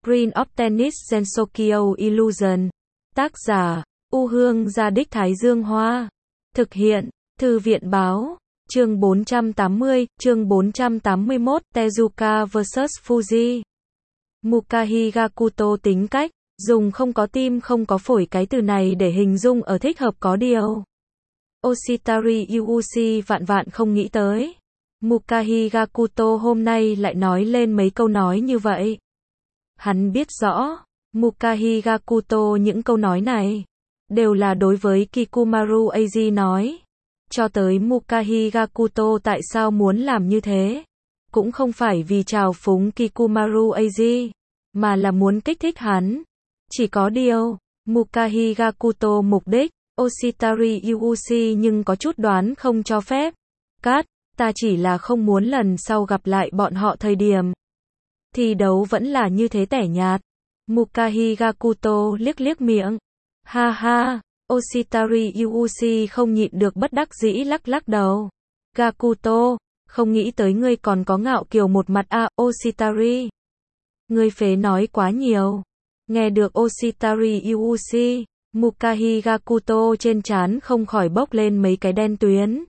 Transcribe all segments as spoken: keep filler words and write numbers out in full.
Green of Tennis Gensokyo Illusion. Tác giả, U Hương Gia Đích Thái Dương Hoa. Thực hiện, Thư viện Báo. Chương bốn trăm tám mươi, chương bốn trăm tám mươi mốt, Tezuka versus Fuji. Mukahi Gakuto tính cách, dùng không có tim không có phổi cái từ này để hình dung ở thích hợp có điều. Oshitari Yuuchi vạn vạn không nghĩ tới. Mukahi Gakuto hôm nay lại nói lên mấy câu nói như vậy. Hắn biết rõ, Mukahi Gakuto những câu nói này, đều là đối với Kikumaru Eiji nói. Cho tới Mukahi Gakuto tại sao muốn làm như thế? Cũng không phải vì trào phúng Kikumaru Eiji, mà là muốn kích thích hắn. Chỉ có điều, Mukahi Gakuto mục đích, Oshitari Yuuchi nhưng có chút đoán không cho phép. Cát, ta chỉ là không muốn lần sau gặp lại bọn họ thời điểm thi đấu vẫn là như thế tẻ nhạt. Mukahi Gakuto liếc liếc miệng. Ha ha, Oshitari Yuuchi không nhịn được bất đắc dĩ lắc lắc đầu. Gakuto, không nghĩ tới ngươi còn có ngạo kiều một mặt à, Oshitari. Ngươi phế nói quá nhiều. Nghe được Oshitari Yuuchi, Mukahi Gakuto trên trán không khỏi bốc lên mấy cái đen tuyến.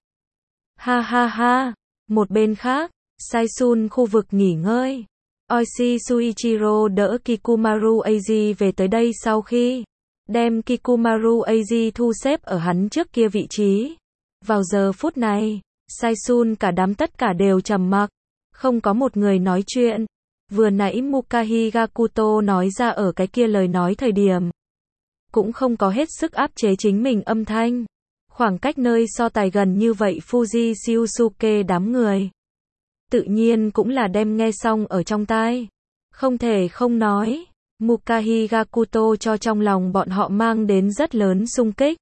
Ha ha ha, một bên khác, Saisun khu vực nghỉ ngơi. Oishi Suichiro đỡ Kikumaru Eiji về tới đây sau khi đem Kikumaru Eiji thu xếp ở hắn trước kia vị trí. Vào giờ phút này, Saisun cả đám tất cả đều trầm mặc, không có một người nói chuyện. Vừa nãy Mukahi Gakuto nói ra ở cái kia lời nói thời điểm, cũng không có hết sức áp chế chính mình âm thanh. Khoảng cách nơi so tài gần như vậy Fuji Shiusuke đám người tự nhiên cũng là đem nghe xong ở trong tai. Không thể không nói, Mukahi Gakuto cho trong lòng bọn họ mang đến rất lớn xung kích.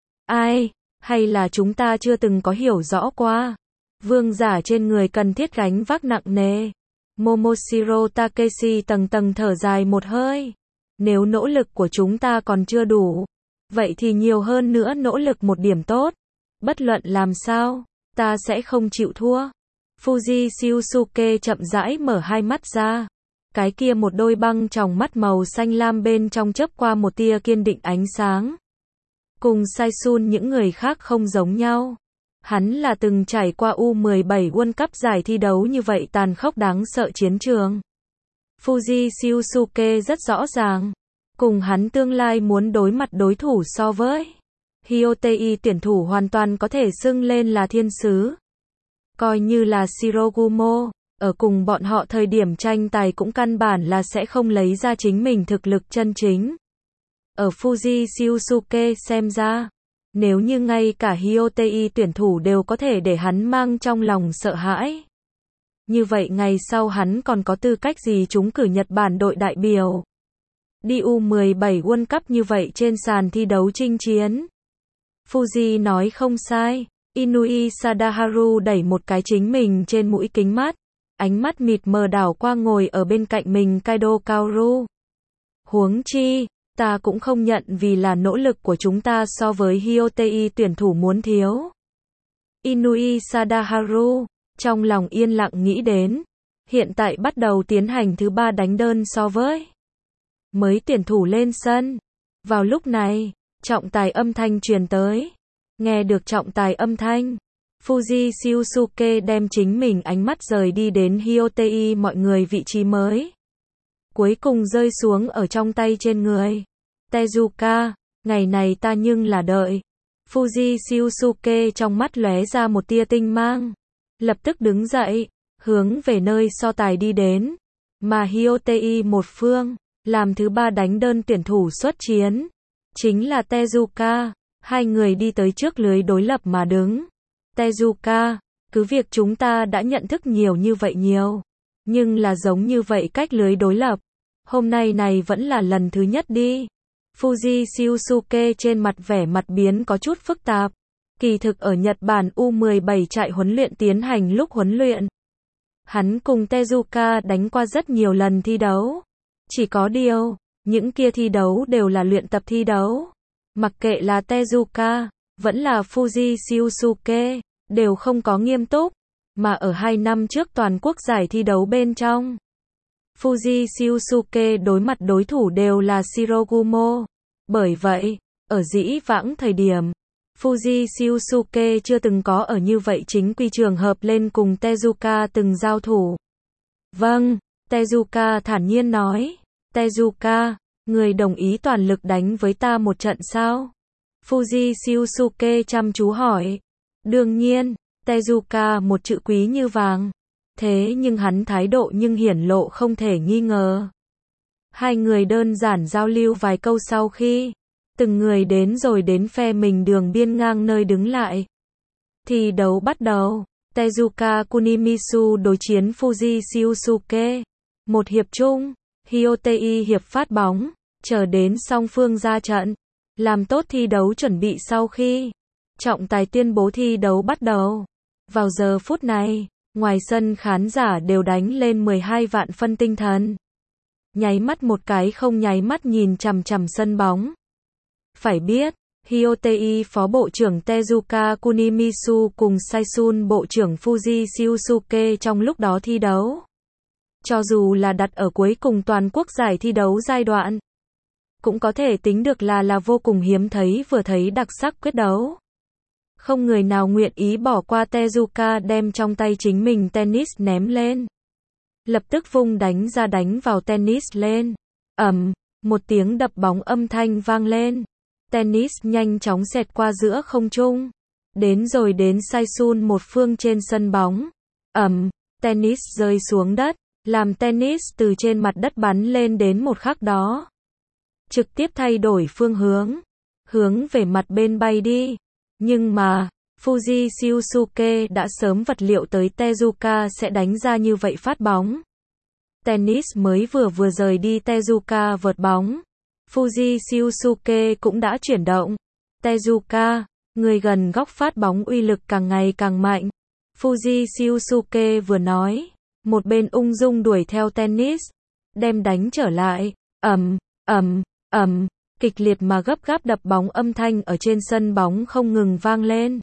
Ai, hay là chúng ta chưa từng có hiểu rõ qua. Vương giả trên người cần thiết gánh vác nặng nề. Momoshiro Takeshi tầng tầng thở dài một hơi. Nếu nỗ lực của chúng ta còn chưa đủ, vậy thì nhiều hơn nữa nỗ lực một điểm tốt. Bất luận làm sao, ta sẽ không chịu thua. Fuji Shiusuke chậm rãi mở hai mắt ra. Cái kia một đôi băng tròng mắt màu xanh lam bên trong chớp qua một tia kiên định ánh sáng. Cùng Saisun những người khác không giống nhau. Hắn là từng trải qua U mười bảy World Cup giải thi đấu như vậy tàn khốc đáng sợ chiến trường. Fuji Shiusuke rất rõ ràng. Cùng hắn tương lai muốn đối mặt đối thủ so với Hyotei tuyển thủ hoàn toàn có thể xưng lên là thiên sứ. Coi như là Shirogumo, ở cùng bọn họ thời điểm tranh tài cũng căn bản là sẽ không lấy ra chính mình thực lực chân chính. Ở Fuji Shiusuke xem ra, nếu như ngay cả Hyotei tuyển thủ đều có thể để hắn mang trong lòng sợ hãi, như vậy ngày sau hắn còn có tư cách gì trúng cử Nhật Bản đội đại biểu? Đi U mười bảy World Cup như vậy trên sàn thi đấu chinh chiến. Fuji nói không sai. Inui Sadaharu đẩy một cái chính mình trên mũi kính mắt. Ánh mắt mịt mờ đảo qua ngồi ở bên cạnh mình Kaido Kaoru. Huống chi, ta cũng không nhận vì là nỗ lực của chúng ta so với Hyotei tuyển thủ muốn thiếu. Inui Sadaharu, trong lòng yên lặng nghĩ đến. Hiện tại bắt đầu tiến hành thứ ba đánh đơn so với mới tuyển thủ lên sân. Vào lúc này, trọng tài âm thanh truyền tới. Nghe được trọng tài âm thanh, Fuji Shiusuke đem chính mình ánh mắt rời đi đến Hyotei mọi người vị trí mới. Cuối cùng rơi xuống ở trong tay trên người. Tezuka, ngày này ta nhưng là đợi. Fuji Shiusuke trong mắt lóe ra một tia tinh mang. Lập tức đứng dậy, hướng về nơi so tài đi đến. Mà Hyotei một phương, làm thứ ba đánh đơn tuyển thủ xuất chiến. Chính là Tezuka. Hai người đi tới trước lưới đối lập mà đứng. Tezuka, cứ việc chúng ta đã nhận thức nhiều như vậy nhiều, nhưng là giống như vậy cách lưới đối lập. Hôm nay này vẫn là lần thứ nhất đi. Fuji Shiusuke trên mặt vẻ mặt biến có chút phức tạp. Kỳ thực ở Nhật Bản U mười bảy trại huấn luyện tiến hành lúc huấn luyện, hắn cùng Tezuka đánh qua rất nhiều lần thi đấu. Chỉ có điều, những kia thi đấu đều là luyện tập thi đấu. Mặc kệ là Tezuka, vẫn là Fuji Shiusuke, đều không có nghiêm túc. Mà ở hai năm trước toàn quốc giải thi đấu bên trong, Fuji Shiosuke đối mặt đối thủ đều là Shirogumo. Bởi vậy, ở dĩ vãng thời điểm, Fuji Shiosuke chưa từng có ở như vậy chính quy trường hợp lên cùng Tezuka từng giao thủ. Vâng, Tezuka thản nhiên nói. Tezuka, người đồng ý toàn lực đánh với ta một trận sao? Fuji Shiosuke chăm chú hỏi. Đương nhiên, Tezuka một chữ quý như vàng. Thế nhưng hắn thái độ nhưng hiển lộ không thể nghi ngờ. Hai người đơn giản giao lưu vài câu sau khi từng người đến rồi đến phe mình đường biên ngang nơi đứng lại. Thi đấu bắt đầu. Tezuka Kunimitsu đối chiến Fuji Shiosuke. Một hiệp chung, Hyotei hiệp phát bóng, chờ đến song phương ra trận, làm tốt thi đấu chuẩn bị sau khi trọng tài tuyên bố thi đấu bắt đầu. Vào giờ phút này, ngoài sân khán giả đều đánh lên mười hai vạn phân tinh thần. Nháy mắt một cái không nháy mắt nhìn chằm chằm sân bóng. Phải biết, Hyotei phó bộ trưởng Tezuka Kunimitsu cùng Saisun bộ trưởng Fuji Shiosuke trong lúc đó thi đấu. Cho dù là đặt ở cuối cùng toàn quốc giải thi đấu giai đoạn, cũng có thể tính được là là vô cùng hiếm thấy vừa thấy đặc sắc quyết đấu. Không người nào nguyện ý bỏ qua Tezuka đem trong tay chính mình tennis ném lên. Lập tức vung đánh ra đánh vào tennis lên. Ầm, một tiếng đập bóng âm thanh vang lên. Tennis nhanh chóng xẹt qua giữa không trung. Đến rồi đến Saisun một phương trên sân bóng. Ầm, tennis rơi xuống đất, làm tennis từ trên mặt đất bắn lên đến một khắc đó. Trực tiếp thay đổi phương hướng, hướng về mặt bên bay đi. Nhưng mà, Fuji Shiosuke đã sớm vật liệu tới Tezuka sẽ đánh ra như vậy phát bóng. Tennis mới vừa vừa rời đi Tezuka vợt bóng. Fuji Shiosuke cũng đã chuyển động. Tezuka, người gần góc phát bóng uy lực càng ngày càng mạnh. Fuji Shiosuke vừa nói, một bên ung dung đuổi theo tennis, đem đánh trở lại. Ầm, ầm, ầm, kịch liệt mà gấp gáp đập bóng âm thanh ở trên sân bóng không ngừng vang lên.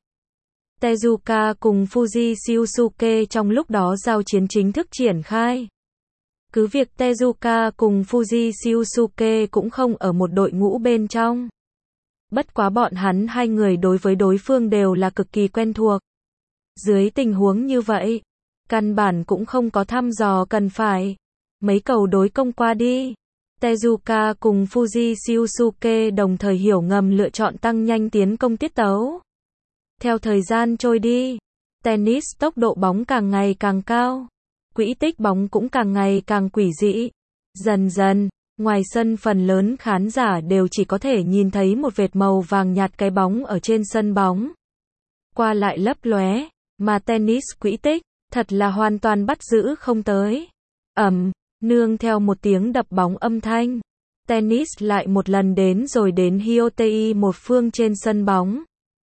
Tezuka cùng Fuji Shiosuke trong lúc đó giao chiến chính thức triển khai. Cứ việc Tezuka cùng Fuji Shiosuke cũng không ở một đội ngũ bên trong. Bất quá bọn hắn hai người đối với đối phương đều là cực kỳ quen thuộc. Dưới tình huống như vậy, căn bản cũng không có thăm dò cần phải. Mấy cầu đối công qua đi. Tezuka cùng Fuji Shiosuke đồng thời hiểu ngầm lựa chọn tăng nhanh tiến công tiết tấu. Theo thời gian trôi đi, tennis tốc độ bóng càng ngày càng cao. Quỹ tích bóng cũng càng ngày càng quỷ dị. Dần dần, ngoài sân phần lớn khán giả đều chỉ có thể nhìn thấy một vệt màu vàng nhạt cái bóng ở trên sân bóng. Qua lại lấp lóe, mà tennis quỹ tích, thật là hoàn toàn bắt giữ không tới. Ầm, nương theo một tiếng đập bóng âm thanh. Tennis lại một lần đến rồi đến Hyotei một phương trên sân bóng.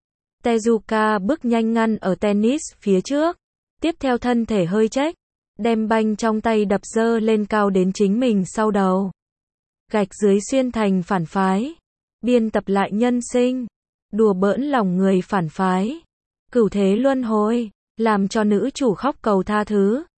Tezuka bước nhanh ngăn ở tennis phía trước. Tiếp theo thân thể hơi chếch. Đem banh trong tay đập dơ lên cao đến chính mình sau đầu. Gạch dưới xuyên thành phản phái. Biên tập lại nhân sinh. Đùa bỡn lòng người phản phái. Cửu thế luân hồi. Làm cho nữ chủ khóc cầu tha thứ.